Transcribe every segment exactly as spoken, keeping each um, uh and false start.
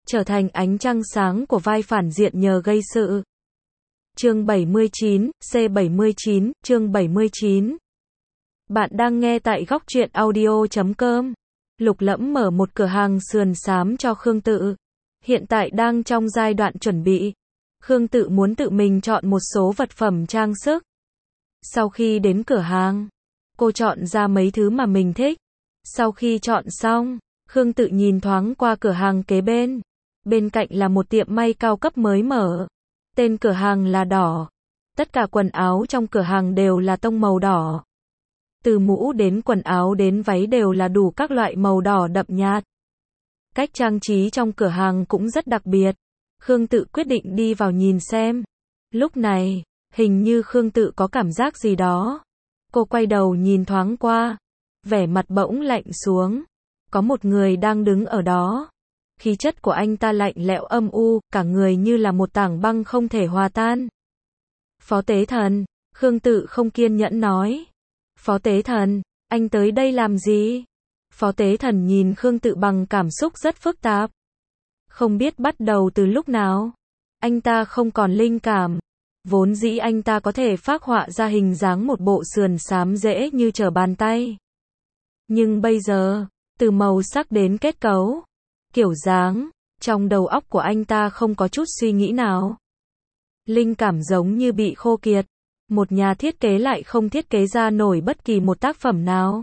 trở thành ánh trăng sáng của vai phản diện nhờ gây sự. Chương bảy mươi chín, C bảy mươi chín, chương bảy mươi chín. Bạn đang nghe tại góc truyện audio chấm com. Lục Lẫm mở một cửa hàng sườn xám cho Khương Tự. Hiện tại đang trong giai đoạn chuẩn bị. Khương Tự muốn tự mình chọn một số vật phẩm trang sức. Sau khi đến cửa hàng, cô chọn ra mấy thứ mà mình thích. Sau khi chọn xong, Khương Tự nhìn thoáng qua cửa hàng kế bên. Bên cạnh là một tiệm may cao cấp mới mở. Tên cửa hàng là Đỏ. Tất cả quần áo trong cửa hàng đều là tông màu đỏ. Từ mũ đến quần áo đến váy đều là đủ các loại màu đỏ đậm nhạt. Cách trang trí trong cửa hàng cũng rất đặc biệt. Khương Tự quyết định đi vào nhìn xem. Lúc này, hình như Khương Tự có cảm giác gì đó. Cô quay đầu nhìn thoáng qua. Vẻ mặt bỗng lạnh xuống. Có một người đang đứng ở đó. Khí chất của anh ta lạnh lẽo âm u, cả người như là một tảng băng không thể hòa tan. Phó Tế Thần, Khương Tự không kiên nhẫn nói. Phó Tế Thần, anh tới đây làm gì? Phó Tế Thần nhìn Khương Tự bằng cảm xúc rất phức tạp. Không biết bắt đầu từ lúc nào. Anh ta không còn linh cảm. Vốn dĩ anh ta có thể phác họa ra hình dáng một bộ sườn xám dễ như trở bàn tay. Nhưng bây giờ, từ màu sắc đến kết cấu, kiểu dáng, trong đầu óc của anh ta không có chút suy nghĩ nào. Linh cảm giống như bị khô kiệt. Một nhà thiết kế lại không thiết kế ra nổi bất kỳ một tác phẩm nào.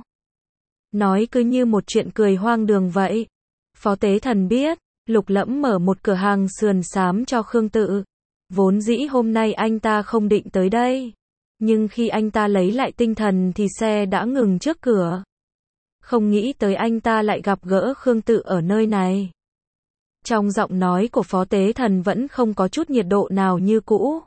Nói cứ như một chuyện cười hoang đường vậy. Phó Tế Thần biết, Lục Lẫm mở một cửa hàng sườn xám cho Khương Tự. Vốn dĩ hôm nay anh ta không định tới đây. Nhưng khi anh ta lấy lại tinh thần thì xe đã ngừng trước cửa. Không nghĩ tới anh ta lại gặp gỡ Khương Tự ở nơi này. Trong giọng nói của Phó Tế Thần vẫn không có chút nhiệt độ nào như cũ.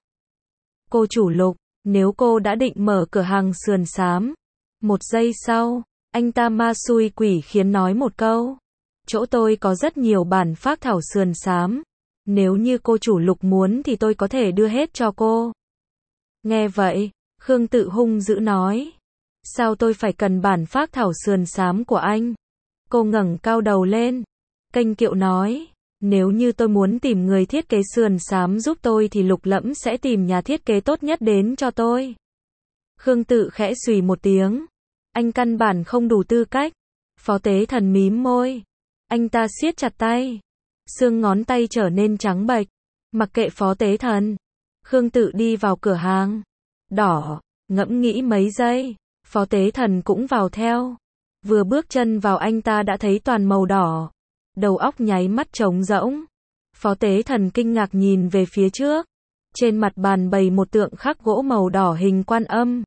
Cô chủ Lục, nếu cô đã định mở cửa hàng sườn xám. Một giây sau, anh ta ma xui quỷ khiến nói một câu. Chỗ tôi có rất nhiều bản phác thảo sườn xám. Nếu như cô chủ Lục muốn thì tôi có thể đưa hết cho cô. Nghe vậy, Khương Tự hung dữ nói. Sao tôi phải cần bản phác thảo sườn xám của anh? Cô ngẩng cao đầu lên. Kênh kiệu nói. Nếu như tôi muốn tìm người thiết kế sườn xám giúp tôi thì Lục Lẫm sẽ tìm nhà thiết kế tốt nhất đến cho tôi. Khương Tự khẽ xùy một tiếng. Anh căn bản không đủ tư cách. Phó Tế Thần mím môi. Anh ta siết chặt tay. Xương ngón tay trở nên trắng bệch. Mặc kệ Phó Tế Thần. Khương Tự đi vào cửa hàng. Đỏ. Ngẫm nghĩ mấy giây. Phó Tế Thần cũng vào theo. Vừa bước chân vào anh ta đã thấy toàn màu đỏ. Đầu óc nháy mắt trống rỗng. Phó Tế Thần kinh ngạc nhìn về phía trước. Trên mặt bàn bày một tượng khắc gỗ màu đỏ hình Quan Âm.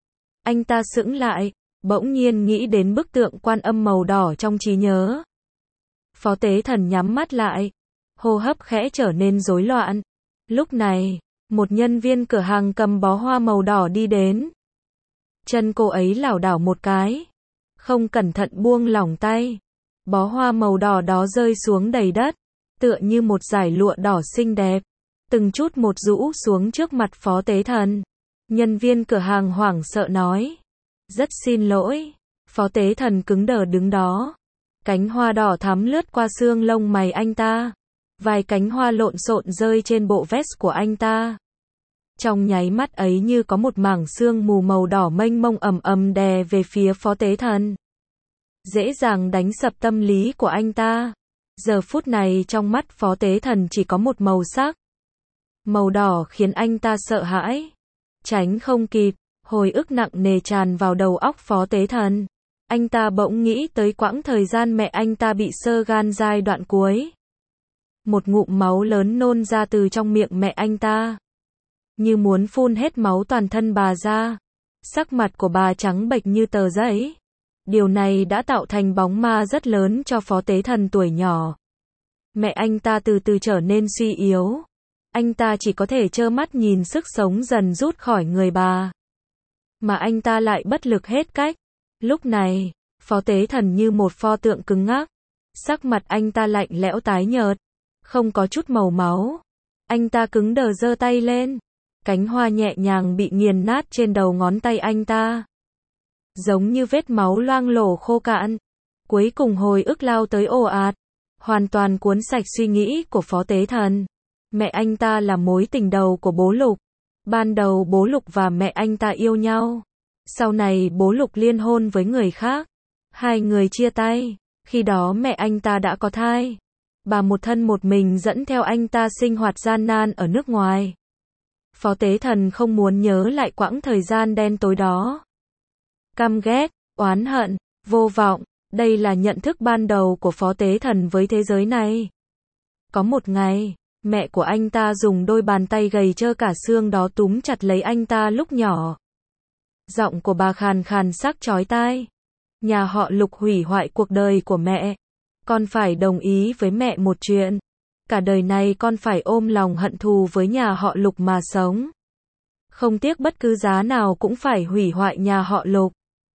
Anh ta sững lại, bỗng nhiên nghĩ đến bức tượng Quan Âm màu đỏ trong trí nhớ. Phó Tế Thần nhắm mắt lại. Hô hấp khẽ trở nên rối loạn. Lúc này, một nhân viên cửa hàng cầm bó hoa màu đỏ đi đến. Chân cô ấy lảo đảo một cái. Không cẩn thận buông lỏng tay. Bó hoa màu đỏ đó rơi xuống đầy đất. Tựa như một dải lụa đỏ xinh đẹp. Từng chút một rũ xuống trước mặt Phó Tế Thần. Nhân viên cửa hàng hoảng sợ nói. Rất xin lỗi. Phó Tế Thần cứng đờ đứng đó. Cánh hoa đỏ thắm lướt qua xương lông mày anh ta. Vài cánh hoa lộn xộn rơi trên bộ vest của anh ta. Trong nháy mắt ấy như có một mảng sương mù màu đỏ mênh mông ầm ầm đè về phía Phó Tế Thần. Dễ dàng đánh sập tâm lý của anh ta. Giờ phút này trong mắt Phó Tế Thần chỉ có một màu sắc. Màu đỏ khiến anh ta sợ hãi. Tránh không kịp, hồi ức nặng nề tràn vào đầu óc Phó Tế Thần. Anh ta bỗng nghĩ tới quãng thời gian mẹ anh ta bị xơ gan giai đoạn cuối. Một ngụm máu lớn nôn ra từ trong miệng mẹ anh ta. Như muốn phun hết máu toàn thân bà ra. Sắc mặt của bà trắng bệch như tờ giấy. Điều này đã tạo thành bóng ma rất lớn cho Phó Tế Thần tuổi nhỏ. Mẹ anh ta từ từ trở nên suy yếu. Anh ta chỉ có thể trơ mắt nhìn sức sống dần rút khỏi người bà. Mà anh ta lại bất lực hết cách. Lúc này, Phó Tế Thần như một pho tượng cứng ngắc. Sắc mặt anh ta lạnh lẽo tái nhợt. Không có chút màu máu. Anh ta cứng đờ giơ tay lên. Cánh hoa nhẹ nhàng bị nghiền nát trên đầu ngón tay anh ta. Giống như vết máu loang lổ khô cạn. Cuối cùng hồi ức lao tới ồ ạt. hoàn toàn cuốn sạch suy nghĩ của Phó Tế Thần. Mẹ anh ta là mối tình đầu của bố Lục. Ban đầu bố Lục và mẹ anh ta yêu nhau. Sau này bố Lục liên hôn với người khác. Hai người chia tay. Khi đó mẹ anh ta đã có thai. Bà một thân một mình dẫn theo anh ta sinh hoạt gian nan ở nước ngoài. Phó Tế Thần không muốn nhớ lại quãng thời gian đen tối đó. Căm ghét, oán hận, vô vọng, đây là nhận thức ban đầu của Phó Tế Thần với thế giới này. Có một ngày, mẹ của anh ta dùng đôi bàn tay gầy trơ cả xương đó túm chặt lấy anh ta lúc nhỏ. Giọng của bà khàn khàn sắc chói tai. Nhà họ Lục hủy hoại cuộc đời của mẹ. Con phải đồng ý với mẹ một chuyện. Cả đời này con phải ôm lòng hận thù với nhà họ Lục mà sống. Không tiếc bất cứ giá nào cũng phải hủy hoại nhà họ Lục.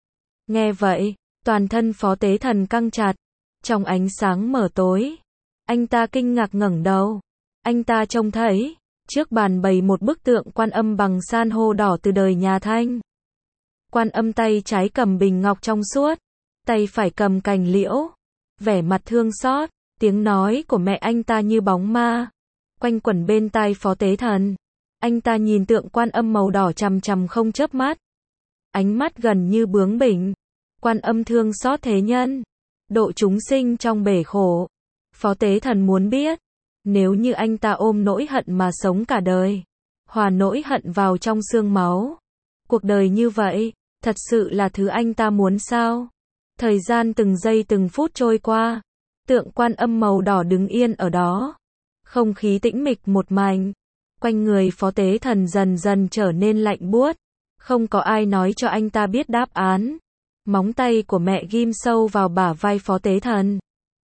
Nghe vậy, toàn thân Phó Tế Thần căng chặt. Trong ánh sáng mờ tối, anh ta kinh ngạc ngẩng đầu. Anh ta trông thấy, trước bàn bày một bức tượng Quan Âm bằng san hô đỏ từ đời nhà Thanh. Quan Âm tay trái cầm bình ngọc trong suốt, tay phải cầm cành liễu, vẻ mặt thương xót, tiếng nói của mẹ anh ta như bóng ma, quanh quẩn bên tai Phó Tế Thần. Anh ta nhìn tượng Quan Âm màu đỏ chằm chằm không chớp mắt. Ánh mắt gần như bướng bỉnh. Quan Âm thương xót thế nhân, độ chúng sinh trong bể khổ. Phó Tế Thần muốn biết, nếu như anh ta ôm nỗi hận mà sống cả đời, hòa nỗi hận vào trong xương máu, cuộc đời như vậy, thật sự là thứ anh ta muốn sao? Thời gian từng giây từng phút trôi qua, tượng Quan Âm màu đỏ đứng yên ở đó. Không khí tĩnh mịch một mảnh, quanh người Phó Tế Thần dần dần trở nên lạnh buốt, không có ai nói cho anh ta biết đáp án. Móng tay của mẹ ghim sâu vào bả vai Phó Tế Thần.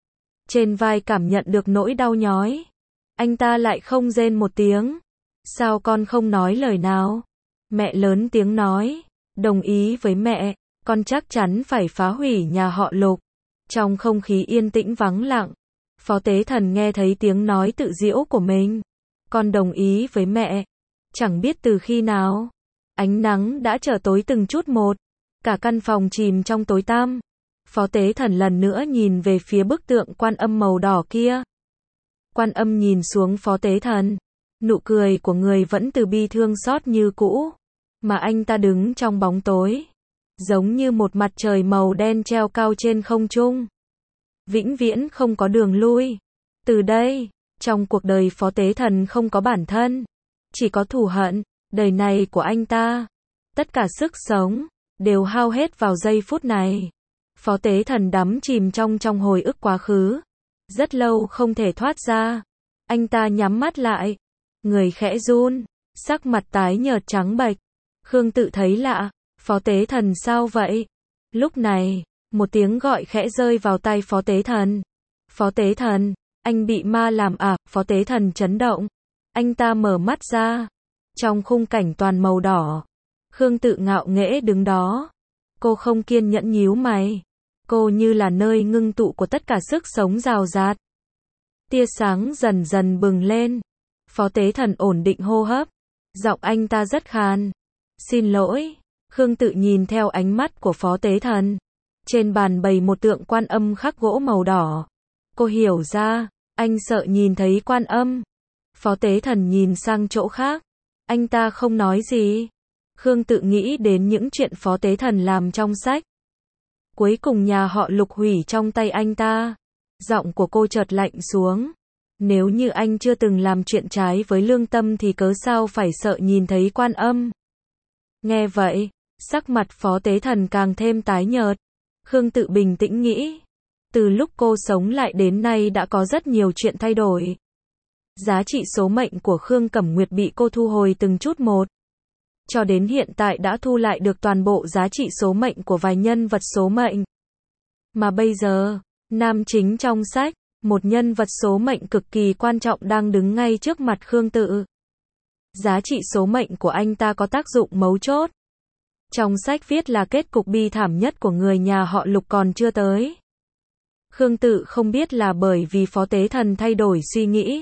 Trên vai cảm nhận được nỗi đau nhói. Anh ta lại không rên một tiếng. Sao con không nói lời nào? Mẹ lớn tiếng nói. Đồng ý với mẹ, con chắc chắn phải phá hủy nhà họ Lục. Trong không khí yên tĩnh vắng lặng, Phó Tế Thần nghe thấy tiếng nói tự giễu của mình. Con đồng ý với mẹ. Chẳng biết từ khi nào, ánh nắng đã trở tối từng chút một. Cả căn phòng chìm trong tối tăm. Phó Tế Thần lần nữa nhìn về phía bức tượng Quan Âm màu đỏ kia. Quan Âm nhìn xuống Phó Tế Thần. Nụ cười của người vẫn từ bi thương xót như cũ. Mà anh ta đứng trong bóng tối. Giống như một mặt trời màu đen treo cao trên không trung. Vĩnh viễn không có đường lui. Từ đây, trong cuộc đời Phó Tế Thần không có bản thân. Chỉ có thù hận. Đời này của anh ta, tất cả sức sống đều hao hết vào giây phút này. Phó Tế Thần đắm chìm trong trong hồi ức quá khứ. Rất lâu không thể thoát ra. Anh ta nhắm mắt lại. Người khẽ run. Sắc mặt tái nhợt trắng bệch. Khương Tự thấy lạ. Phó Tế Thần sao vậy? Lúc này, một tiếng gọi khẽ rơi vào tai Phó Tế Thần. Phó Tế Thần, anh bị ma làm à? Phó Tế Thần chấn động. Anh ta mở mắt ra. Trong khung cảnh toàn màu đỏ, Khương Tự ngạo nghễ đứng đó. Cô không kiên nhẫn nhíu mày. Cô như là nơi ngưng tụ của tất cả sức sống rào rạt. Tia sáng dần dần bừng lên. Phó Tế Thần ổn định hô hấp. Giọng anh ta rất khàn. Xin lỗi. Khương Tự nhìn theo ánh mắt của Phó Tế Thần. Trên bàn bày một tượng Quan Âm khắc gỗ màu đỏ. Cô hiểu ra, anh sợ nhìn thấy Quan Âm. Phó Tế Thần nhìn sang chỗ khác. Anh ta không nói gì. Khương Tự nghĩ đến những chuyện Phó Tế Thần làm trong sách. Cuối cùng nhà họ Lục hủy trong tay anh ta. Giọng của cô chợt lạnh xuống. Nếu như anh chưa từng làm chuyện trái với lương tâm thì cớ sao phải sợ nhìn thấy Quan Âm. Nghe vậy, sắc mặt Phó Tế Thần càng thêm tái nhợt. Khương Tự bình tĩnh nghĩ. Từ lúc cô sống lại đến nay đã có rất nhiều chuyện thay đổi. Giá trị số mệnh của Khương Cẩm Nguyệt bị cô thu hồi từng chút một. Cho đến hiện tại đã thu lại được toàn bộ giá trị số mệnh của vài nhân vật số mệnh. Mà bây giờ, nam chính trong sách, một nhân vật số mệnh cực kỳ quan trọng đang đứng ngay trước mặt Khương Tự. Giá trị số mệnh của anh ta có tác dụng mấu chốt. Trong sách viết là kết cục bi thảm nhất của người nhà họ Lục còn chưa tới. Khương Tự không biết là bởi vì Phó Tế Thần thay đổi suy nghĩ.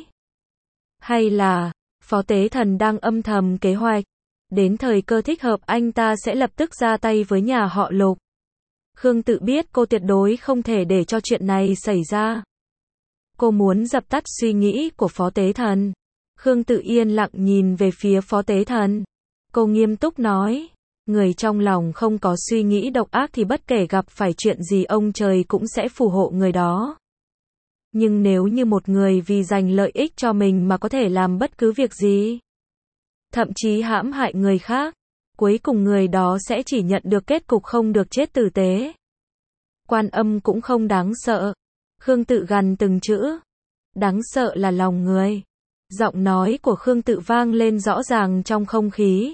Hay là, Phó Tế Thần đang âm thầm kế hoạch. Đến thời cơ thích hợp anh ta sẽ lập tức ra tay với nhà họ Lục. Khương Tự biết cô tuyệt đối không thể để cho chuyện này xảy ra. Cô muốn dập tắt suy nghĩ của Phó Tế Thần. Khương Tự yên lặng nhìn về phía Phó Tế Thần. Cô nghiêm túc nói, người trong lòng không có suy nghĩ độc ác thì bất kể gặp phải chuyện gì ông trời cũng sẽ phù hộ người đó. Nhưng nếu như một người vì giành lợi ích cho mình mà có thể làm bất cứ việc gì, thậm chí hãm hại người khác, cuối cùng người đó sẽ chỉ nhận được kết cục không được chết tử tế. Quan Âm cũng không đáng sợ. Khương Tự gằn từng chữ. Đáng sợ là lòng người. Giọng nói của Khương Tự vang lên rõ ràng trong không khí.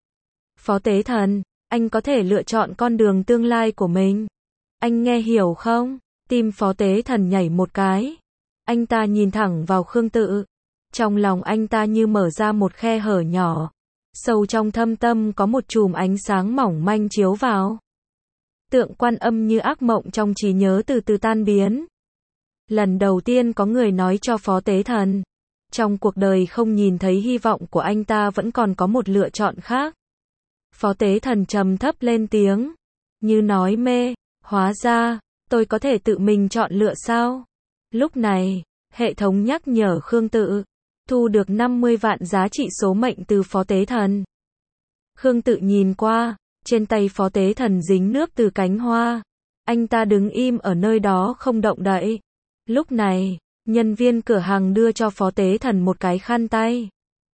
Phó Tế Thần, anh có thể lựa chọn con đường tương lai của mình. Anh nghe hiểu không? Tim Phó Tế Thần nhảy một cái. Anh ta nhìn thẳng vào Khương Tự. Trong lòng anh ta như mở ra một khe hở nhỏ. Sâu trong thâm tâm có một chùm ánh sáng mỏng manh chiếu vào. Tượng Quan Âm như ác mộng trong trí nhớ từ từ tan biến. Lần đầu tiên có người nói cho Phó Tế Thần, trong cuộc đời không nhìn thấy hy vọng của anh ta vẫn còn có một lựa chọn khác. Phó Tế Thần trầm thấp lên tiếng, như nói mê, hóa ra, tôi có thể tự mình chọn lựa sao? Lúc này, hệ thống nhắc nhở Khương Tự, thu được năm mươi vạn giá trị số mệnh từ Phó Tế Thần. Khương Tự nhìn qua, trên tay Phó Tế Thần dính nước từ cánh hoa. Anh ta đứng im ở nơi đó không động đậy. Lúc này, nhân viên cửa hàng đưa cho Phó Tế Thần một cái khăn tay.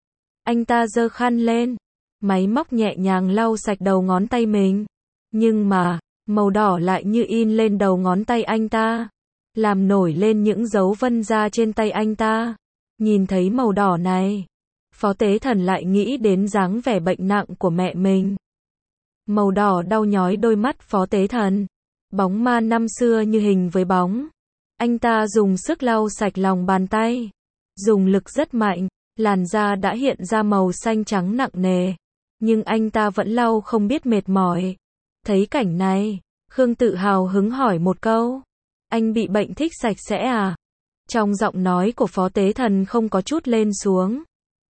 Anh ta giơ khăn lên, máy móc nhẹ nhàng lau sạch đầu ngón tay mình. Nhưng mà, màu đỏ lại như in lên đầu ngón tay anh ta, làm nổi lên những dấu vân da trên tay anh ta. Nhìn thấy màu đỏ này, Phó Tế Thần lại nghĩ đến dáng vẻ bệnh nặng của mẹ mình. Màu đỏ đau nhói đôi mắt Phó Tế Thần. Bóng ma năm xưa như hình với bóng. Anh ta dùng sức lau sạch lòng bàn tay. Dùng lực rất mạnh, làn da đã hiện ra màu xanh trắng nặng nề. Nhưng anh ta vẫn lau không biết mệt mỏi. Thấy cảnh này, Khương Tự hào hứng hỏi một câu. Anh bị bệnh thích sạch sẽ à? Trong giọng nói của Phó Tế Thần không có chút lên xuống.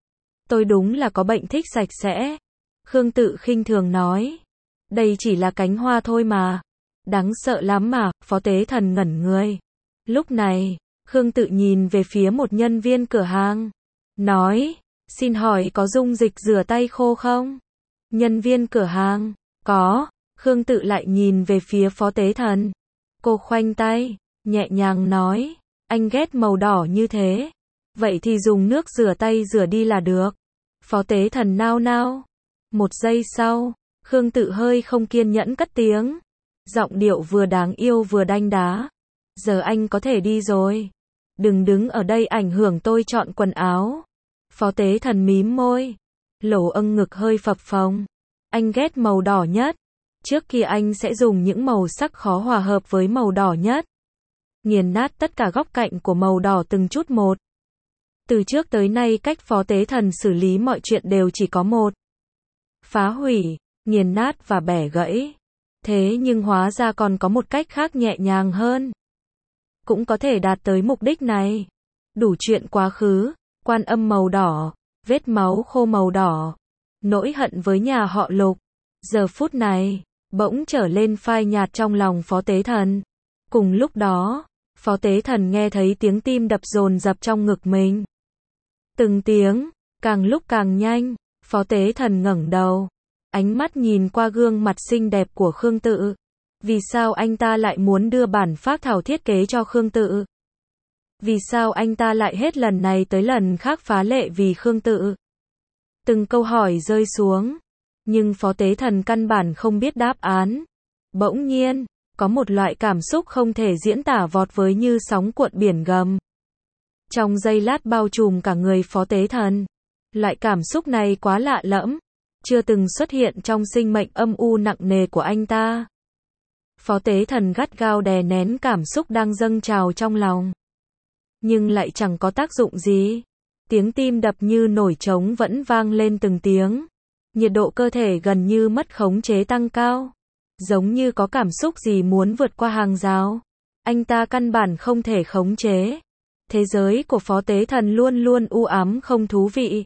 Tôi đúng là có bệnh thích sạch sẽ. Khương Tự khinh thường nói. Đây chỉ là cánh hoa thôi mà. Đáng sợ lắm mà, Phó Tế Thần ngẩn người. Lúc này, Khương Tự nhìn về phía một nhân viên cửa hàng. Nói, xin hỏi có dung dịch rửa tay khô không? Nhân viên cửa hàng, có. Khương Tự lại nhìn về phía Phó Tế Thần. Cô khoanh tay, nhẹ nhàng nói, anh ghét màu đỏ như thế. Vậy thì dùng nước rửa tay rửa đi là được. Phó Tế Thần nao nao. Một giây sau, Khương Tự hơi không kiên nhẫn cất tiếng. Giọng điệu vừa đáng yêu vừa đanh đá. Giờ anh có thể đi rồi. Đừng đứng ở đây ảnh hưởng tôi chọn quần áo. Phó Tế Thần mím môi. Lỗ âng ngực hơi phập phồng. Anh ghét màu đỏ nhất. Trước kia anh sẽ dùng những màu sắc khó hòa hợp với màu đỏ nhất. Nghiền nát tất cả góc cạnh của màu đỏ từng chút một. Từ trước tới nay cách Phó Tế Thần xử lý mọi chuyện đều chỉ có một. Phá hủy, nghiền nát và bẻ gãy. Thế nhưng hóa ra còn có một cách khác nhẹ nhàng hơn. Cũng có thể đạt tới mục đích này. Đủ chuyện quá khứ, Quan Âm màu đỏ, vết máu khô màu đỏ, nỗi hận với nhà họ Lục. Giờ phút này, bỗng trở lên phai nhạt trong lòng Phó Tế Thần. Cùng lúc đó, Phó Tế Thần nghe thấy tiếng tim đập dồn dập trong ngực mình. Từng tiếng, càng lúc càng nhanh, Phó Tế Thần ngẩng đầu. Ánh mắt nhìn qua gương mặt xinh đẹp của Khương Tự. Vì sao anh ta lại muốn đưa bản phác thảo thiết kế cho Khương Tự? Vì sao anh ta lại hết lần này tới lần khác phá lệ vì Khương Tự? Từng câu hỏi rơi xuống. Nhưng Phó Tế Thần căn bản không biết đáp án. Bỗng nhiên, có một loại cảm xúc không thể diễn tả vọt với như sóng cuộn biển gầm. Trong giây lát bao trùm cả người Phó Tế Thần. Loại cảm xúc này quá lạ lẫm. Chưa từng xuất hiện trong sinh mệnh âm u nặng nề của anh ta. Phó Tế Thần gắt gao đè nén cảm xúc đang dâng trào trong lòng. Nhưng lại chẳng có tác dụng gì. Tiếng tim đập như nổi trống vẫn vang lên từng tiếng. Nhiệt độ cơ thể gần như mất khống chế tăng cao. Giống như có cảm xúc gì muốn vượt qua hàng rào. Anh ta căn bản không thể khống chế. Thế giới của Phó Tế Thần luôn luôn u ám không thú vị.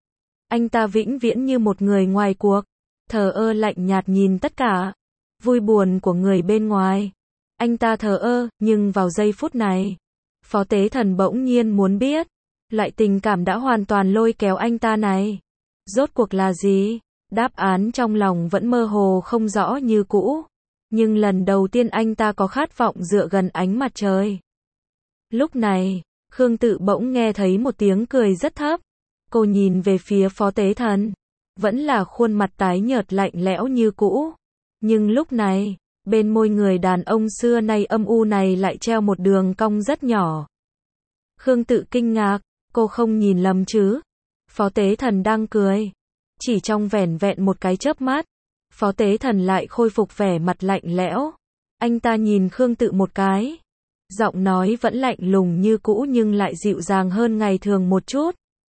Anh ta vĩnh viễn như một người ngoài cuộc. Thờ ơ lạnh nhạt nhìn tất cả. Vui buồn của người bên ngoài. Anh ta thờ ơ, nhưng vào giây phút này, Phó Tế Thần bỗng nhiên muốn biết, loại tình cảm đã hoàn toàn lôi kéo anh ta này, rốt cuộc là gì? Đáp án trong lòng vẫn mơ hồ không rõ như cũ, nhưng lần đầu tiên anh ta có khát vọng dựa gần ánh mặt trời. Lúc này, Khương Tự bỗng nghe thấy một tiếng cười rất thấp. Cô nhìn về phía Phó Tế Thần, vẫn là khuôn mặt tái nhợt lạnh lẽo như cũ, nhưng lúc này, bên môi người đàn ông xưa nay âm u này lại treo một đường cong rất nhỏ. Khương Tự kinh ngạc, cô không nhìn lầm chứ? Phó Tế Thần đang cười. Chỉ trong vẻn vẹn một cái chớp mắt, Phó Tế Thần lại khôi phục vẻ mặt lạnh lẽo. Anh ta nhìn Khương Tự một cái, giọng nói vẫn lạnh lùng như cũ nhưng lại dịu dàng hơn ngày thường một chút.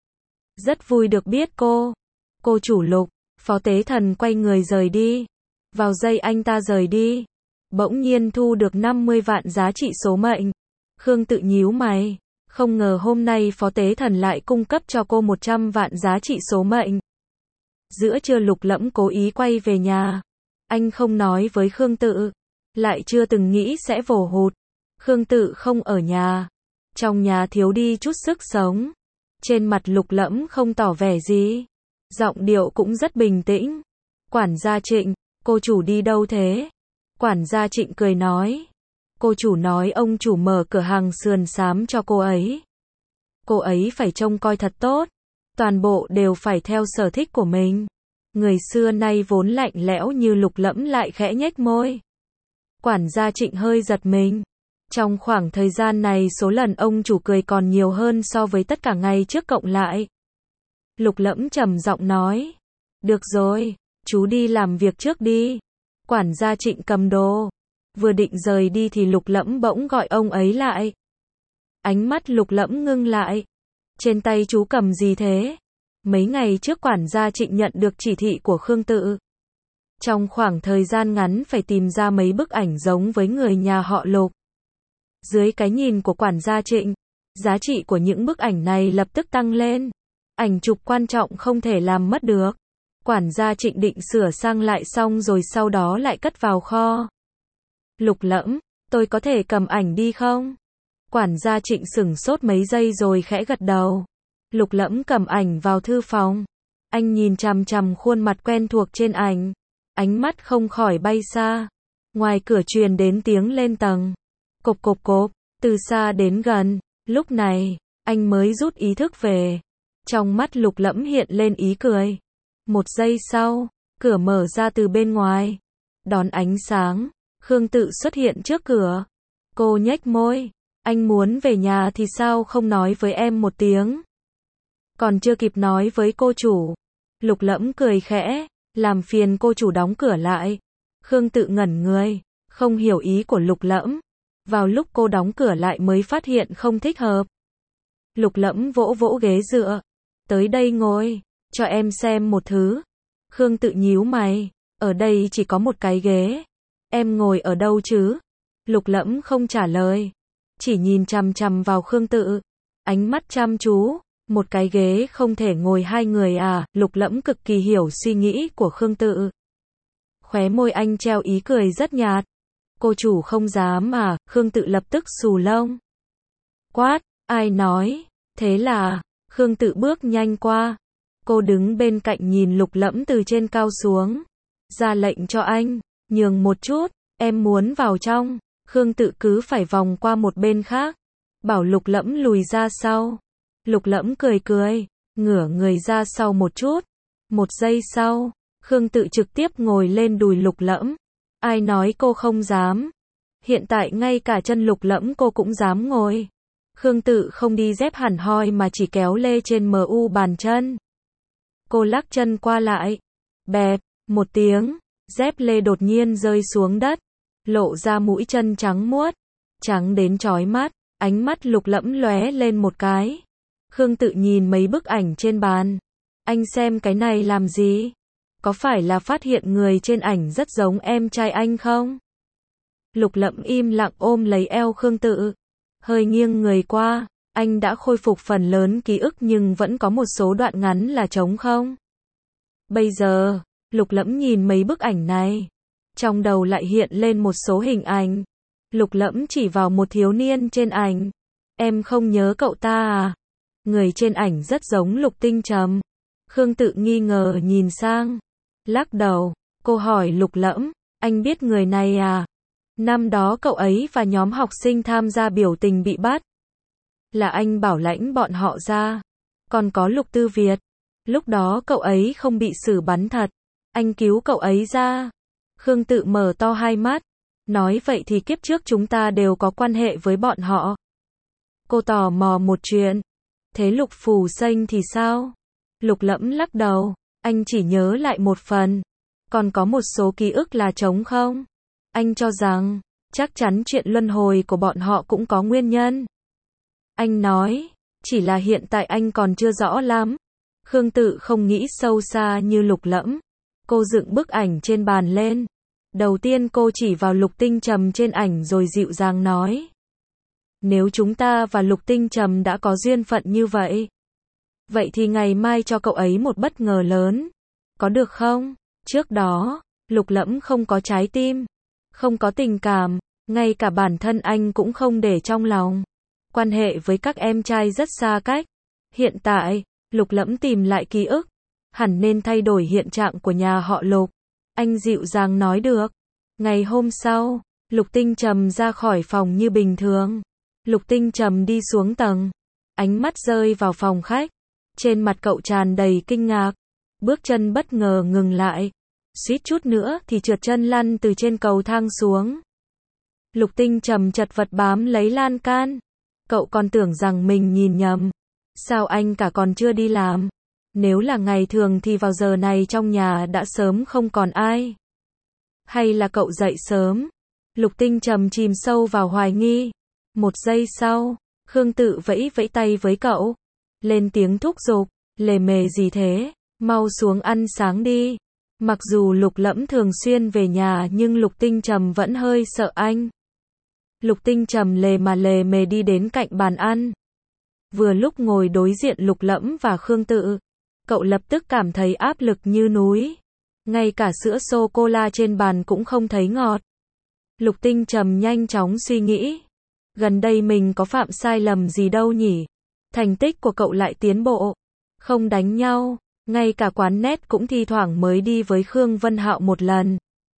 Rất vui được biết cô. Cô chủ Lục. Phó Tế Thần quay người rời đi. Vào giây anh ta rời đi, bỗng nhiên thu được năm mươi vạn giá trị số mệnh. Khương Tự nhíu mày, không ngờ hôm nay Phó Tế Thần lại cung cấp cho cô một trăm vạn giá trị số mệnh. Giữa trưa Lục Lẫm cố ý quay về nhà. Anh không nói với Khương Tự, lại chưa từng nghĩ sẽ vồ hụt. Khương Tự không ở nhà, trong nhà thiếu đi chút sức sống. Trên mặt Lục Lẫm không tỏ vẻ gì, giọng điệu cũng rất bình tĩnh. Quản gia Trịnh, cô chủ đi đâu thế? Quản gia Trịnh cười nói, cô chủ nói ông chủ mở cửa hàng sườn xám cho cô ấy. Cô ấy phải trông coi thật tốt, toàn bộ đều phải theo sở thích của mình. Người xưa nay vốn lạnh lẽo như Lục Lẫm lại khẽ nhếch môi. Quản gia Trịnh hơi giật mình. Trong khoảng thời gian này số lần ông chủ cười còn nhiều hơn so với tất cả ngày trước cộng lại. Lục Lẫm trầm giọng nói, được rồi, chú đi làm việc trước đi. Quản gia Trịnh cầm đồ, vừa định rời đi thì Lục Lẫm bỗng gọi ông ấy lại. Ánh mắt Lục Lẫm ngưng lại. Trên tay chú cầm gì thế? Mấy ngày trước quản gia Trịnh nhận được chỉ thị của Khương Tự. Trong khoảng thời gian ngắn phải tìm ra mấy bức ảnh giống với người nhà họ Lục. Dưới cái nhìn của quản gia Trịnh, giá trị của những bức ảnh này lập tức tăng lên. Ảnh chụp quan trọng không thể làm mất được. Quản gia Trịnh định sửa sang lại xong rồi sau đó lại cất vào kho. Lục Lẫm, tôi có thể cầm ảnh đi không? Quản gia Trịnh sửng sốt mấy giây rồi khẽ gật đầu. Lục Lẫm cầm ảnh vào thư phòng. Anh nhìn chằm chằm khuôn mặt quen thuộc trên ảnh. Ánh mắt không khỏi bay xa. Ngoài cửa truyền đến tiếng lên tầng. Cộp cộp cộp, từ xa đến gần. Lúc này, anh mới rút ý thức về. Trong mắt Lục Lẫm hiện lên ý cười. Một giây sau, cửa mở ra từ bên ngoài. Đón ánh sáng, Khương Tự xuất hiện trước cửa. Cô nhếch môi. Anh muốn về nhà thì sao không nói với em một tiếng? Còn chưa kịp nói với cô chủ. Lục Lẫm cười khẽ, làm phiền cô chủ đóng cửa lại. Khương Tự ngẩn người, không hiểu ý của Lục Lẫm. Vào lúc cô đóng cửa lại mới phát hiện không thích hợp. Lục Lẫm vỗ vỗ ghế dựa. Tới đây ngồi, cho em xem một thứ. Khương Tự nhíu mày, ở đây chỉ có một cái ghế. Em ngồi ở đâu chứ? Lục Lẫm không trả lời, chỉ nhìn chằm chằm vào Khương Tự. Ánh mắt chăm chú, một cái ghế không thể ngồi hai người à? Lục Lẫm cực kỳ hiểu suy nghĩ của Khương Tự. Khóe môi anh treo ý cười rất nhạt. Cô chủ không dám à? Khương Tự lập tức xù lông. Quát, ai nói? Thế là, Khương Tự bước nhanh qua. Cô đứng bên cạnh nhìn Lục Lẫm từ trên cao xuống. Ra lệnh cho anh, nhường một chút, em muốn vào trong. Khương Tự cứ phải vòng qua một bên khác. Bảo Lục Lẫm lùi ra sau. Lục Lẫm cười cười, ngửa người ra sau một chút. Một giây sau, Khương Tự trực tiếp ngồi lên đùi Lục Lẫm. Ai nói cô không dám? Hiện tại ngay cả chân Lục Lẫm cô cũng dám ngồi. Khương Tự không đi dép hẳn hoi mà chỉ kéo lê trên mu bàn chân. Cô lắc chân qua lại. Bẹp, một tiếng, dép lê đột nhiên rơi xuống đất, lộ ra mũi chân trắng muốt, trắng đến chói mắt. Ánh mắt Lục Lẫm lóe lên một cái. Khương Tự nhìn mấy bức ảnh trên bàn. Anh xem cái này làm gì? Có phải là phát hiện người trên ảnh rất giống em trai anh không? Lục Lẫm im lặng ôm lấy eo Khương Tự, hơi nghiêng người qua. Anh đã khôi phục phần lớn ký ức nhưng vẫn có một số đoạn ngắn là trống không. Bây giờ, Lục Lẫm nhìn mấy bức ảnh này, trong đầu lại hiện lên một số hình ảnh. Lục Lẫm chỉ vào một thiếu niên trên ảnh. Em không nhớ cậu ta à? Người trên ảnh rất giống Lục Tinh Trầm. Khương Tự nghi ngờ nhìn sang. Lắc đầu, cô hỏi Lục Lẫm, anh biết người này à? Năm đó cậu ấy và nhóm học sinh tham gia biểu tình bị bắt. Là anh bảo lãnh bọn họ ra. Còn có Lục Tư Việt. Lúc đó cậu ấy không bị xử bắn thật. Anh cứu cậu ấy ra. Khương Tự mở to hai mắt. Nói vậy thì kiếp trước chúng ta đều có quan hệ với bọn họ. Cô tò mò một chuyện. Thế Lục Phù Xanh thì sao? Lục Lẫm lắc đầu. Anh chỉ nhớ lại một phần. Còn có một số ký ức là trống không? Anh cho rằng, chắc chắn chuyện luân hồi của bọn họ cũng có nguyên nhân. Anh nói, chỉ là hiện tại anh còn chưa rõ lắm. Khương Tự không nghĩ sâu xa như Lục Lẫm. Cô dựng bức ảnh trên bàn lên. Đầu tiên cô chỉ vào Lục Tinh Trầm trên ảnh rồi dịu dàng nói. Nếu chúng ta và Lục Tinh Trầm đã có duyên phận như vậy, vậy thì ngày mai cho cậu ấy một bất ngờ lớn. Có được không? Trước đó, Lục Lẫm không có trái tim, không có tình cảm, ngay cả bản thân anh cũng không để trong lòng. Quan hệ với các em trai rất xa cách. Hiện tại, Lục Lẫm tìm lại ký ức, hẳn nên thay đổi hiện trạng của nhà họ Lục. Anh dịu dàng nói được. Ngày hôm sau, Lục Tinh Trầm ra khỏi phòng như bình thường. Lục Tinh Trầm đi xuống tầng. Ánh mắt rơi vào phòng khách. Trên mặt cậu tràn đầy kinh ngạc. Bước chân bất ngờ ngừng lại. Suýt chút nữa thì trượt chân lăn từ trên cầu thang xuống. Lục Tinh Trầm chật vật bám lấy lan can. Cậu còn tưởng rằng mình nhìn nhầm. Sao anh cả còn chưa đi làm? Nếu là ngày thường thì vào giờ này trong nhà đã sớm không còn ai. Hay là cậu dậy sớm? Lục Tinh Trầm chìm sâu vào hoài nghi. Một giây sau, Khương Tự vẫy vẫy tay với cậu. Lên tiếng thúc giục. Lề mề gì thế? Mau xuống ăn sáng đi. Mặc dù Lục Lẫm thường xuyên về nhà nhưng Lục Tinh Trầm vẫn hơi sợ anh. Lục Tinh Trầm lề mà lề mề đi đến cạnh bàn ăn. Vừa lúc ngồi đối diện Lục Lẫm và Khương Tự, cậu lập tức cảm thấy áp lực như núi. Ngay cả sữa sô-cô-la trên bàn cũng không thấy ngọt. Lục Tinh Trầm nhanh chóng suy nghĩ. Gần đây mình có phạm sai lầm gì đâu nhỉ? Thành tích của cậu lại tiến bộ. Không đánh nhau. Ngay cả quán net cũng thi thoảng mới đi với Khương Vân Hạo một lần.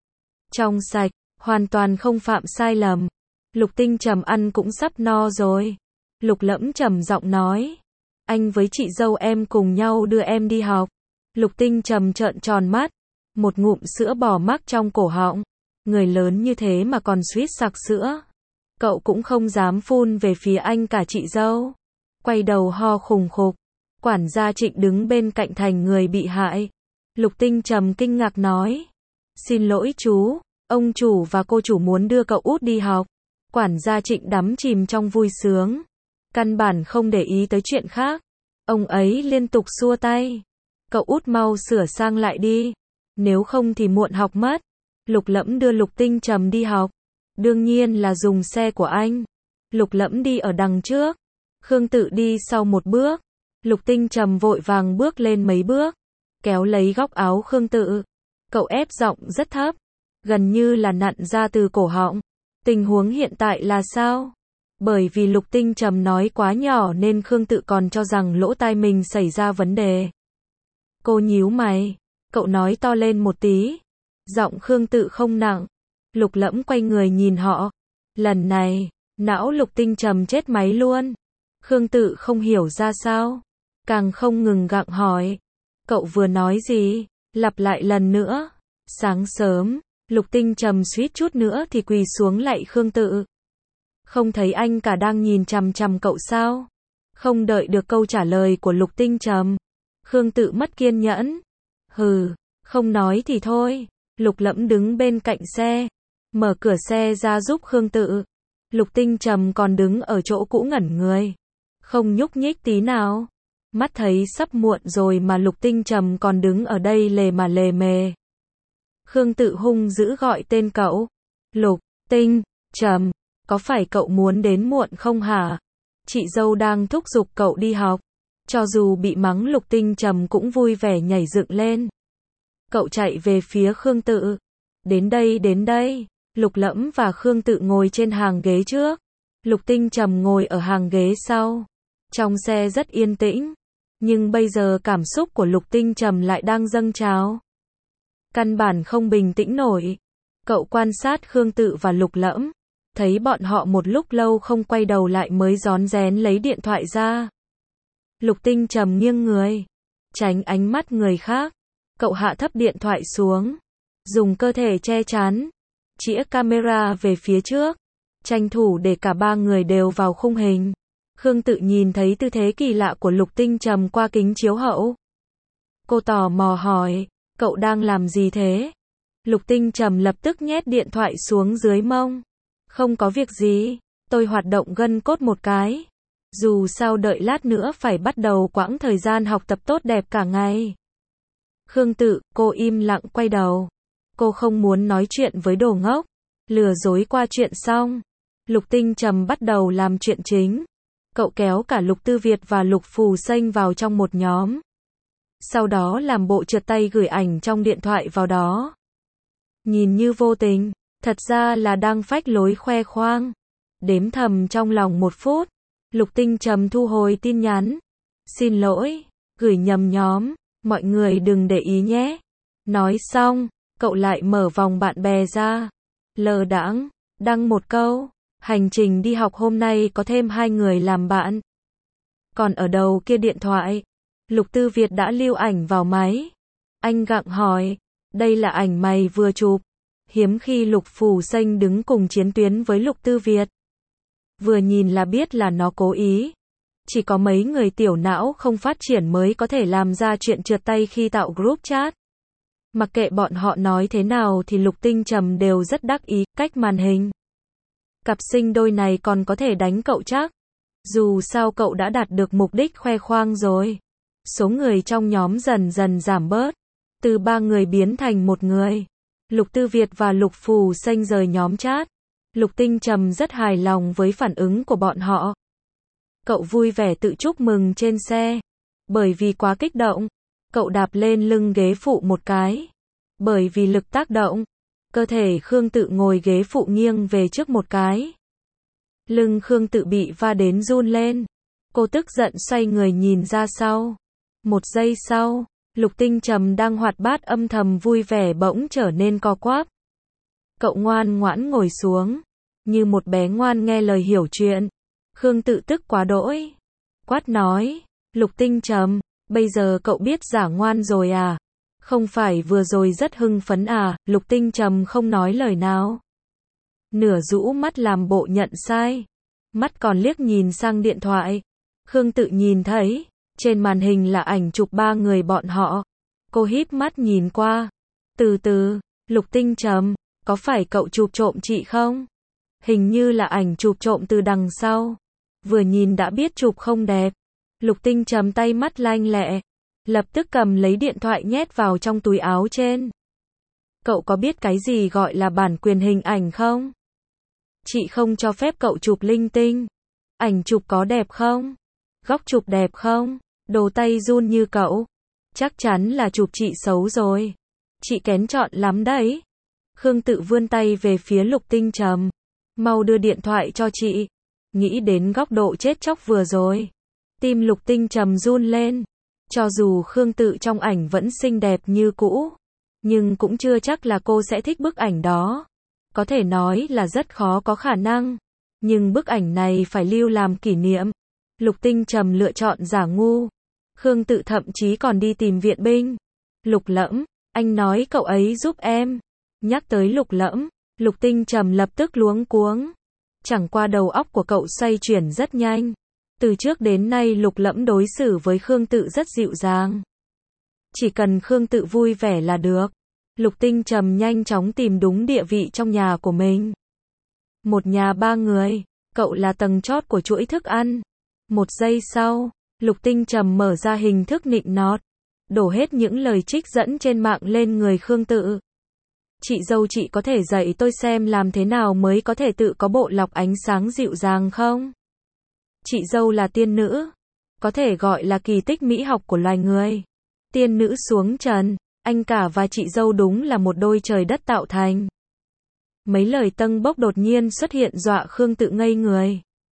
Trong sạch, hoàn toàn không phạm sai lầm. Lục Tinh Trầm ăn cũng sắp no rồi. Lục Lẫm trầm giọng nói. Anh với chị dâu em cùng nhau đưa em đi học. Lục Tinh Trầm trợn tròn mắt. Một ngụm sữa bò mắc trong cổ họng. Người lớn như thế mà còn suýt sặc sữa. Cậu cũng không dám phun về phía anh cả chị dâu. Quay đầu ho khùng khục. Quản gia Trịnh đứng bên cạnh thành người bị hại. Lục Tinh Trầm kinh ngạc nói. Xin lỗi chú, ông chủ và cô chủ muốn đưa cậu út đi học. Quản gia Trịnh đắm chìm trong vui sướng. Căn bản không để ý tới chuyện khác. Ông ấy liên tục xua tay. Cậu út mau sửa sang lại đi. Nếu không thì muộn học mất. Lục Lẫm đưa Lục Tinh Trầm đi học. Đương nhiên là dùng xe của anh. Lục Lẫm đi ở đằng trước. Khương Tự đi sau một bước. Lục Tinh Trầm vội vàng bước lên mấy bước. Kéo lấy góc áo Khương Tự. Cậu ép giọng rất thấp. Gần như là nặn ra từ cổ họng. Tình huống hiện tại là sao? Bởi vì Lục Tinh Trầm nói quá nhỏ nên Khương Tự còn cho rằng lỗ tai mình xảy ra vấn đề. Cô nhíu mày. Cậu nói to lên một tí. Giọng Khương Tự không nặng. Lục Lẫm quay người nhìn họ. Lần này, não Lục Tinh Trầm chết máy luôn. Khương Tự không hiểu ra sao. Càng không ngừng gặng hỏi. Cậu vừa nói gì? Lặp lại lần nữa. Sáng sớm, Lục Tinh Trầm suýt chút nữa thì quỳ xuống lạy Khương Tự. Không thấy anh cả đang nhìn chằm chằm cậu sao? Không đợi được câu trả lời của Lục Tinh Trầm. Khương Tự mất kiên nhẫn. Hừ, không nói thì thôi. Lục Lẫm đứng bên cạnh xe. Mở cửa xe ra giúp Khương Tự. Lục Tinh Trầm còn đứng ở chỗ cũ ngẩn người. Không nhúc nhích tí nào. Mắt thấy sắp muộn rồi mà Lục Tinh Trầm còn đứng ở đây lề mà lề mề. Khương Tự hung dữ gọi tên cậu. Lục Tinh Trầm, có phải cậu muốn đến muộn không hả? Chị dâu đang thúc giục cậu đi học. Cho dù bị mắng Lục Tinh Trầm cũng vui vẻ nhảy dựng lên. Cậu chạy về phía Khương Tự. Đến đây đến đây. Lục Lẫm và Khương Tự ngồi trên hàng ghế trước. Lục Tinh Trầm ngồi ở hàng ghế sau. Trong xe rất yên tĩnh. Nhưng bây giờ cảm xúc của Lục Tinh Trầm lại đang dâng trào. Căn bản không bình tĩnh nổi. Cậu quan sát Khương Tự và Lục Lẫm. Thấy bọn họ một lúc lâu không quay đầu lại mới rón rén lấy điện thoại ra. Lục Tinh Trầm nghiêng người. Tránh ánh mắt người khác. Cậu hạ thấp điện thoại xuống. Dùng cơ thể che chắn. Chĩa camera về phía trước. Tranh thủ để cả ba người đều vào khung hình. Khương Tự nhìn thấy tư thế kỳ lạ của Lục Tinh Trầm qua kính chiếu hậu. Cô tò mò hỏi, cậu đang làm gì thế? Lục Tinh Trầm lập tức nhét điện thoại xuống dưới mông. Không có việc gì, tôi hoạt động gân cốt một cái. Dù sao đợi lát nữa phải bắt đầu quãng thời gian học tập tốt đẹp cả ngày. Khương Tự, cô im lặng quay đầu. Cô không muốn nói chuyện với đồ ngốc. Lừa dối qua chuyện xong. Lục Tinh Trầm bắt đầu làm chuyện chính. Cậu kéo cả Lục Tư Việt và Lục Phù Xanh vào trong một nhóm. Sau đó làm bộ trượt tay gửi ảnh trong điện thoại vào đó. Nhìn như vô tình, thật ra là đang phách lối khoe khoang. Đếm thầm trong lòng một phút. Lục Tinh Trầm thu hồi tin nhắn. Xin lỗi, gửi nhầm nhóm, mọi người đừng để ý nhé. Nói xong, cậu lại mở vòng bạn bè ra. Lờ đãng, đăng một câu. Hành trình đi học hôm nay có thêm hai người làm bạn. Còn ở đầu kia điện thoại, Lục Tư Việt đã lưu ảnh vào máy. Anh gặng hỏi, đây là ảnh mày vừa chụp. Hiếm khi Lục Phù Xanh đứng cùng chiến tuyến với Lục Tư Việt. Vừa nhìn là biết là nó cố ý. Chỉ có mấy người tiểu não không phát triển mới có thể làm ra chuyện trượt tay khi tạo group chat. Mặc kệ bọn họ nói thế nào thì Lục Tinh Trầm đều rất đắc ý, cách màn hình. Cặp sinh đôi này còn có thể đánh cậu chắc. Dù sao cậu đã đạt được mục đích khoe khoang rồi. Số người trong nhóm dần dần giảm bớt. Từ ba người biến thành một người. Lục Tư Việt và Lục Phù Xanh rời nhóm chat. Lục Tinh Trầm rất hài lòng với phản ứng của bọn họ. Cậu vui vẻ tự chúc mừng trên xe. Bởi vì quá kích động, cậu đạp lên lưng ghế phụ một cái. Bởi vì lực tác động, cơ thể Khương Tự ngồi ghế phụ nghiêng về trước một cái. Lưng Khương Tự bị va đến run lên. Cô tức giận xoay người nhìn ra sau. Một giây sau, Lục Tinh Trầm đang hoạt bát âm thầm vui vẻ bỗng trở nên co quắp. Cậu ngoan ngoãn ngồi xuống, như một bé ngoan nghe lời hiểu chuyện. Khương Tự tức quá đỗi. Quát nói, Lục Tinh Trầm, bây giờ cậu biết giả ngoan rồi à? Không phải vừa rồi rất hưng phấn à? Lục Tinh Trầm không nói lời nào. Nửa rũ mắt làm bộ nhận sai. Mắt còn liếc nhìn sang điện thoại. Khương Tự nhìn thấy, trên màn hình là ảnh chụp ba người bọn họ. Cô híp mắt nhìn qua. Từ từ, Lục Tinh Trầm, có phải cậu chụp trộm chị không? Hình như là ảnh chụp trộm từ đằng sau. Vừa nhìn đã biết chụp không đẹp. Lục Tinh Trầm tay mắt lanh lẹ. Lập tức cầm lấy điện thoại nhét vào trong túi áo trên. Cậu có biết cái gì gọi là bản quyền hình ảnh không? Chị không cho phép cậu chụp linh tinh. Ảnh chụp có đẹp không? Góc chụp đẹp không? Đồ tay run như cậu. Chắc chắn là chụp chị xấu rồi. Chị kén chọn lắm đấy. Khương Tự vươn tay về phía Lục Tinh Trầm. Mau đưa điện thoại cho chị. Nghĩ đến góc độ chết chóc vừa rồi. Tim Lục Tinh Trầm run lên. Cho dù Khương Tự trong ảnh vẫn xinh đẹp như cũ. Nhưng cũng chưa chắc là cô sẽ thích bức ảnh đó. Có thể nói là rất khó có khả năng. Nhưng bức ảnh này phải lưu làm kỷ niệm. Lục Tinh Trầm lựa chọn giả ngu. Khương Tự thậm chí còn đi tìm viện binh. Lục Lẫm, anh nói cậu ấy giúp em. Nhắc tới Lục Lẫm, Lục Tinh Trầm lập tức luống cuống. Chẳng qua đầu óc của cậu xoay chuyển rất nhanh. Từ trước đến nay Lục Lẫm đối xử với Khương Tự rất dịu dàng. Chỉ cần Khương Tự vui vẻ là được. Lục Tinh Trầm nhanh chóng tìm đúng địa vị trong nhà của mình. Một nhà ba người, cậu là tầng chót của chuỗi thức ăn. Một giây sau, Lục Tinh Trầm mở ra hình thức nịnh nọt. Đổ hết những lời trích dẫn trên mạng lên người Khương Tự. Chị dâu chị có thể dạy tôi xem làm thế nào mới có thể tự có bộ lọc ánh sáng dịu dàng không? Chị dâu là tiên nữ. Có thể gọi là kỳ tích mỹ học của loài người. Tiên nữ xuống trần, anh cả và chị dâu đúng là một đôi trời đất tạo thành. Mấy lời tâng bốc đột nhiên xuất hiện dọa Khương Tự ngây người.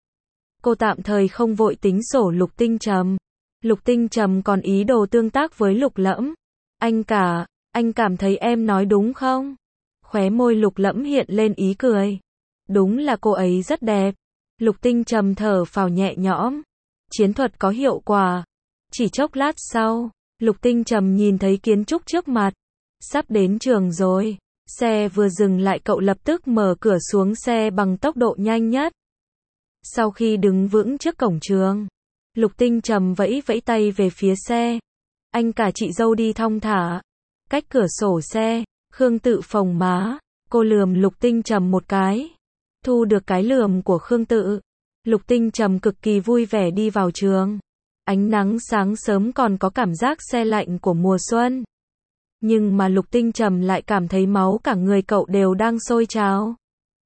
Cô tạm thời không vội tính sổ Lục Tinh Trầm. Lục Tinh Trầm còn ý đồ tương tác với Lục Lẫm. Anh cả, anh cảm thấy em nói đúng không? Khóe môi Lục Lẫm hiện lên ý cười. Đúng là cô ấy rất đẹp. Lục Tinh Trầm thở phào nhẹ nhõm. Chiến thuật có hiệu quả. Chỉ chốc lát sau, Lục Tinh Trầm nhìn thấy kiến trúc trước mặt. Sắp đến trường rồi. Xe vừa dừng lại cậu lập tức mở cửa xuống xe bằng tốc độ nhanh nhất. Sau khi đứng vững trước cổng trường, Lục Tinh Trầm vẫy vẫy tay về phía xe. Anh cả chị dâu đi thong thả. Cách cửa sổ xe, Khương Tự phồng má. Cô lườm Lục Tinh Trầm một cái. Thu được cái lườm của Khương Tự, Lục Tinh Trầm cực kỳ vui vẻ đi vào trường. Ánh nắng sáng sớm còn có cảm giác se lạnh của mùa xuân. Nhưng mà Lục Tinh Trầm lại cảm thấy máu cả người cậu đều đang sôi trào.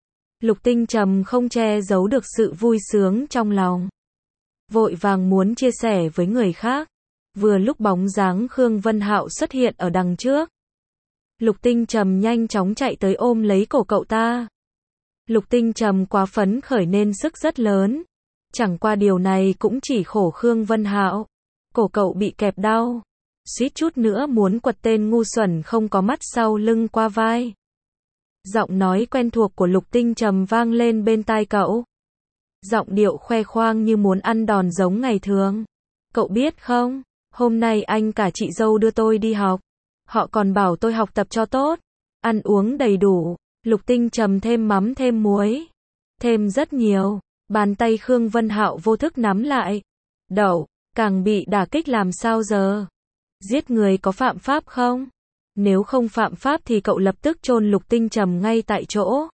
Lục Tinh Trầm không che giấu được sự vui sướng trong lòng. Vội vàng muốn chia sẻ với người khác. Vừa lúc bóng dáng Khương Vân Hạo xuất hiện ở đằng trước. Lục Tinh Trầm nhanh chóng chạy tới ôm lấy cổ cậu ta. Lục Tinh Trầm quá phấn khởi nên sức rất lớn. Chẳng qua điều này cũng chỉ khổ Khương Vân Hạo. Cổ cậu bị kẹp đau. Suýt chút nữa muốn quật tên ngu xuẩn không có mắt sau lưng qua vai. Giọng nói quen thuộc của Lục Tinh Trầm vang lên bên tai cậu. Giọng điệu khoe khoang như muốn ăn đòn giống ngày thường. Cậu biết không, hôm nay anh cả chị dâu đưa tôi đi học. Họ còn bảo tôi học tập cho tốt, ăn uống đầy đủ. Lục Tinh Trầm thêm mắm thêm muối. Thêm rất nhiều. Bàn tay Khương Vân Hạo vô thức nắm lại. Đậu, càng bị đả kích làm sao giờ? Giết người có phạm pháp không? Nếu không phạm pháp thì cậu lập tức chôn Lục Tinh Trầm ngay tại chỗ.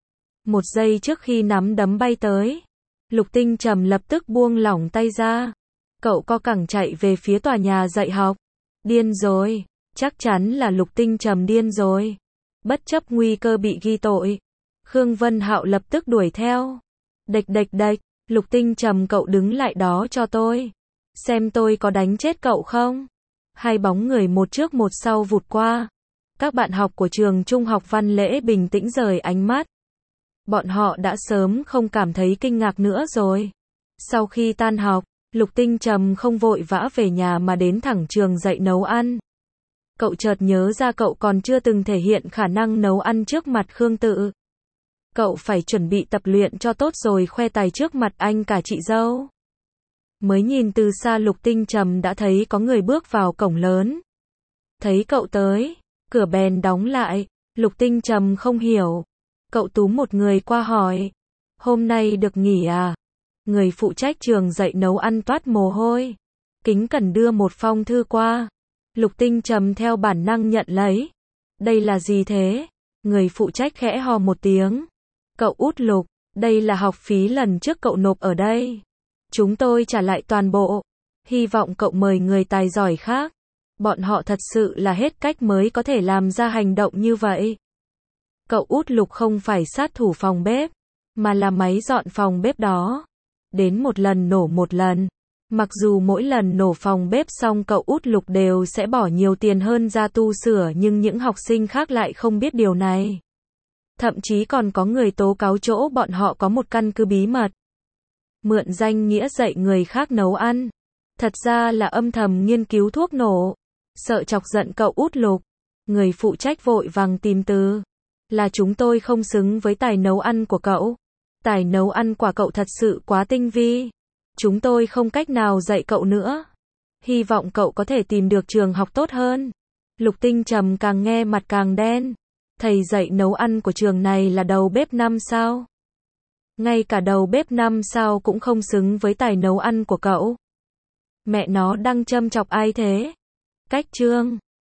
Một giây trước khi nắm đấm bay tới, Lục Tinh Trầm lập tức buông lỏng tay ra. Cậu co cẳng chạy về phía tòa nhà dạy học. Điên rồi, chắc chắn là Lục Tinh Trầm điên rồi. Bất chấp nguy cơ bị ghi tội, Khương Vân Hạo lập tức đuổi theo. Địch địch địch, Lục Tinh Trầm cậu đứng lại đó cho tôi. Xem tôi có đánh chết cậu không? Hai bóng người một trước một sau vụt qua. Các bạn học của trường trung học Văn Lễ bình tĩnh rời ánh mắt. Bọn họ đã sớm không cảm thấy kinh ngạc nữa rồi. Sau khi tan học, Lục Tinh Trầm không vội vã về nhà mà đến thẳng trường dạy nấu ăn. Cậu chợt nhớ ra cậu còn chưa từng thể hiện khả năng nấu ăn trước mặt Khương Tự. Cậu phải chuẩn bị tập luyện cho tốt rồi khoe tài trước mặt anh cả chị dâu. Mới nhìn từ xa Lục Tinh Trầm đã thấy có người bước vào cổng lớn. Thấy cậu tới, cửa bèn đóng lại. Lục Tinh Trầm không hiểu. Cậu túm một người qua hỏi. Hôm nay được nghỉ à? Người phụ trách trường dạy nấu ăn toát mồ hôi. Kính cẩn đưa một phong thư qua. Lục Tinh Trầm theo bản năng nhận lấy. Đây là gì thế? Người phụ trách khẽ hò một tiếng. Cậu út Lục, đây là học phí lần trước cậu nộp ở đây. Chúng tôi trả lại toàn bộ. Hy vọng cậu mời người tài giỏi khác. Bọn họ thật sự là hết cách mới có thể làm ra hành động như vậy. Cậu út Lục không phải sát thủ phòng bếp, mà là máy dọn phòng bếp đó. Đến một lần nổ một lần. Mặc dù mỗi lần nổ phòng bếp xong cậu út Lục đều sẽ bỏ nhiều tiền hơn ra tu sửa nhưng những học sinh khác lại không biết điều này. Thậm chí còn có người tố cáo chỗ bọn họ có một căn cứ bí mật. Mượn danh nghĩa dạy người khác nấu ăn. Thật ra là âm thầm nghiên cứu thuốc nổ. Sợ chọc giận cậu út Lục. Người phụ trách vội vàng tìm từ. Là chúng tôi không xứng với tài nấu ăn của cậu. Tài nấu ăn của cậu thật sự quá tinh vi. Chúng tôi không cách nào dạy cậu nữa. Hy vọng cậu có thể tìm được trường học tốt hơn. Lục Tinh Trầm càng nghe mặt càng đen. Thầy dạy nấu ăn của trường này là đầu bếp năm sao. Ngay cả đầu bếp năm sao cũng không xứng với tài nấu ăn của cậu. Mẹ nó đang châm chọc ai thế? Cách chương